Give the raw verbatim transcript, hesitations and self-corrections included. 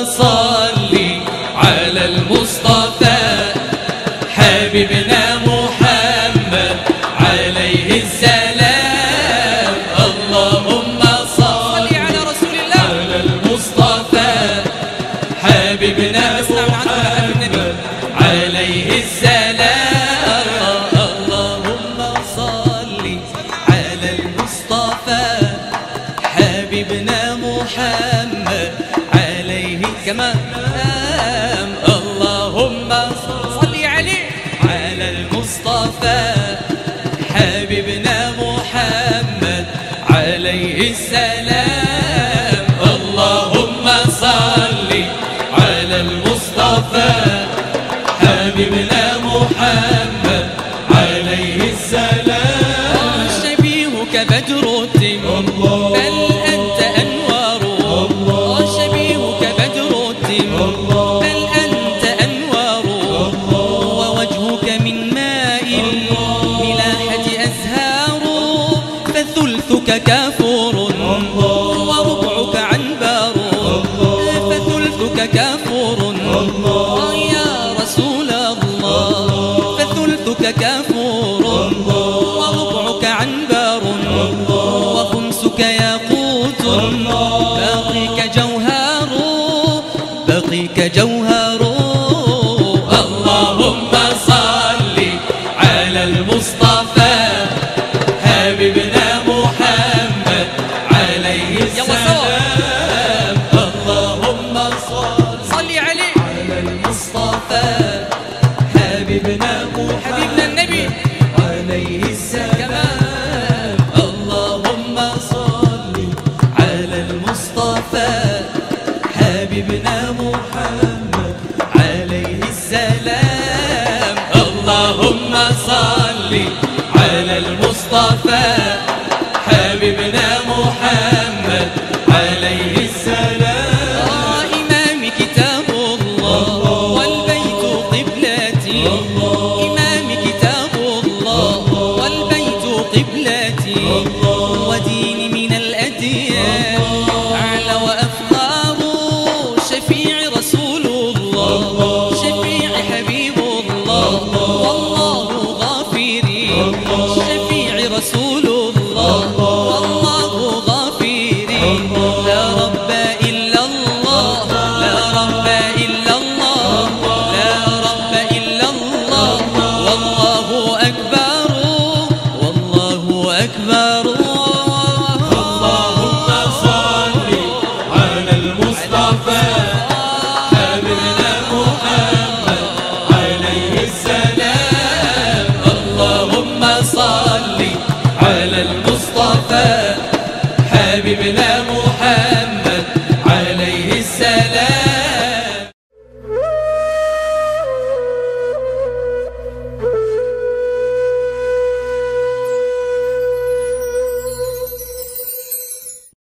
صل على المصطفى حبيبنا محمد عليه السلام. اللهم صل على رسول الله على المصطفى حبيبنا محمد عليه السلام. اللهم صل على المصطفى حبيبنا محمد عليه كمان. اللهم صل عليه على المصطفى حبيبنا محمد عليه السلام. اللهم صل على المصطفى حبيبنا